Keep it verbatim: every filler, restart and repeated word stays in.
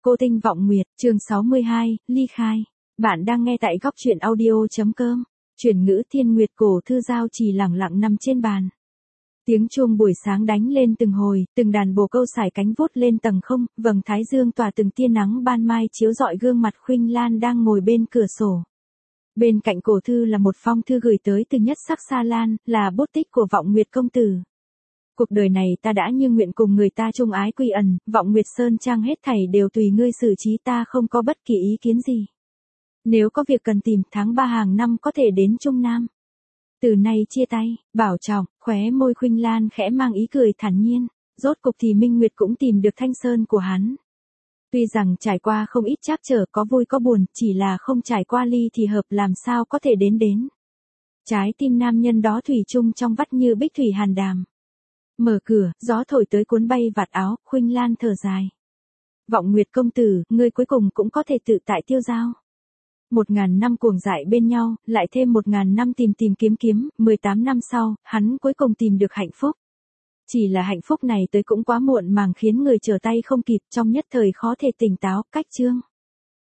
Cô Tinh Vọng Nguyệt, chương sáu mươi hai, ly khai. Bạn đang nghe tại góc truyện audio.com. Chuyển ngữ Thiên Nguyệt cổ thư giao chỉ lẳng lặng nằm trên bàn. Tiếng chuông buổi sáng đánh lên từng hồi, từng đàn bồ câu sải cánh vút lên tầng không, vầng thái dương tỏa từng tia nắng ban mai chiếu rọi gương mặt Khuynh Lan đang ngồi bên cửa sổ. Bên cạnh cổ thư là một phong thư gửi tới từ Nhất Sắc Sa Lan, là bút tích của Vọng Nguyệt công tử. Cuộc đời này ta đã như nguyện cùng người ta chung ái quy ẩn, Vọng Nguyệt Sơn Trang hết thảy đều tùy ngươi xử trí, ta không có bất kỳ ý kiến gì. Nếu có việc cần tìm, tháng ba hàng năm có thể đến Trung Nam. Từ nay chia tay, bảo trọng, khóe môi Khuynh Lan khẽ mang ý cười thản nhiên, rốt cục thì Minh Nguyệt cũng tìm được Thanh Sơn của hắn. Tuy rằng trải qua không ít trắc trở, có vui có buồn, chỉ là không trải qua ly thì hợp làm sao có thể đến đến. Trái tim nam nhân đó thủy chung trong vắt như bích thủy hàn đàm. Mở cửa, gió thổi tới cuốn bay vạt áo, Khuynh Lan thở dài. Vọng Nguyệt công tử, ngươi cuối cùng cũng có thể tự tại tiêu dao. Một ngàn năm cuồng dại bên nhau, lại thêm một ngàn năm tìm tìm kiếm kiếm, mười tám năm sau, hắn cuối cùng tìm được hạnh phúc. Chỉ là hạnh phúc này tới cũng quá muộn màng khiến người trở tay không kịp, trong nhất thời khó thể tỉnh táo, cách chương.